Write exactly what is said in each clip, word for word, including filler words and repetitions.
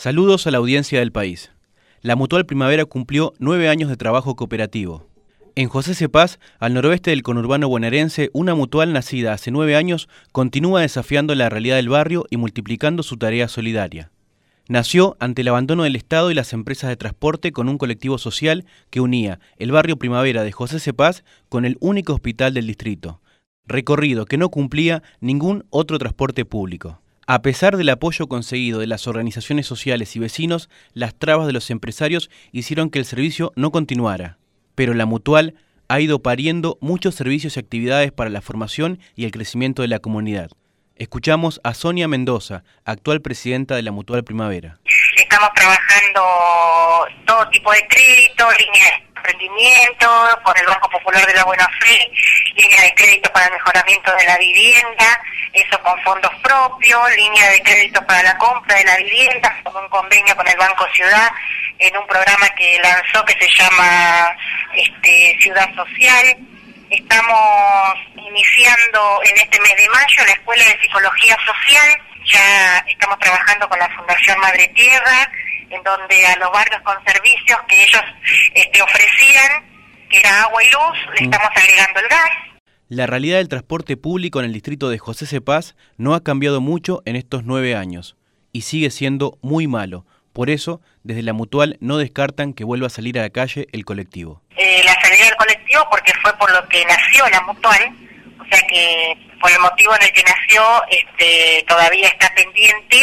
Saludos a la audiencia del país. La Mutual Primavera cumplió nueve años de trabajo cooperativo. En José Cepaz, al noroeste del conurbano bonaerense, una mutual nacida hace nueve años continúa desafiando la realidad del barrio y multiplicando su tarea solidaria. Nació ante el abandono del Estado y las empresas de transporte con un colectivo social que unía el barrio Primavera de José Cepaz con el único hospital del distrito, recorrido que no cumplía ningún otro transporte público. A pesar del apoyo conseguido de las organizaciones sociales y vecinos, las trabas de los empresarios hicieron que el servicio no continuara. Pero la Mutual ha ido pariendo muchos servicios y actividades para la formación y el crecimiento de la comunidad. Escuchamos a Sonia Mendoza, actual presidenta de la Mutual Primavera. Estamos trabajando todo tipo de crédito, líneas de emprendimiento, por el Banco Popular de la Buena Fe, línea de crédito para el mejoramiento de la vivienda, eso con fondos propios, línea de crédito para la compra de la vivienda, con un convenio con el Banco Ciudad, en un programa que lanzó que se llama este, Ciudad Social. Estamos iniciando en este mes de mayo la Escuela de Psicología Social. Ya estamos trabajando con la Fundación Madre Tierra, en donde a los barrios con servicios que ellos este, ofrecían, que era agua y luz, le estamos agregando el gas. La realidad del transporte público en el distrito de José Cepaz no ha cambiado mucho en estos nueve años y sigue siendo muy malo. Por eso, desde la Mutual no descartan que vuelva a salir a la calle el colectivo. Eh, la salida del colectivo porque fue por lo que nació la Mutual, o sea que por el motivo en el que nació este, todavía está pendiente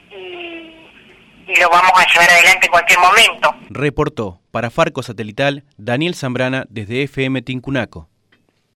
y, y lo vamos a llevar adelante en cualquier momento. Reportó para Farco Satelital Daniel Zambrana desde F M Tincunaco.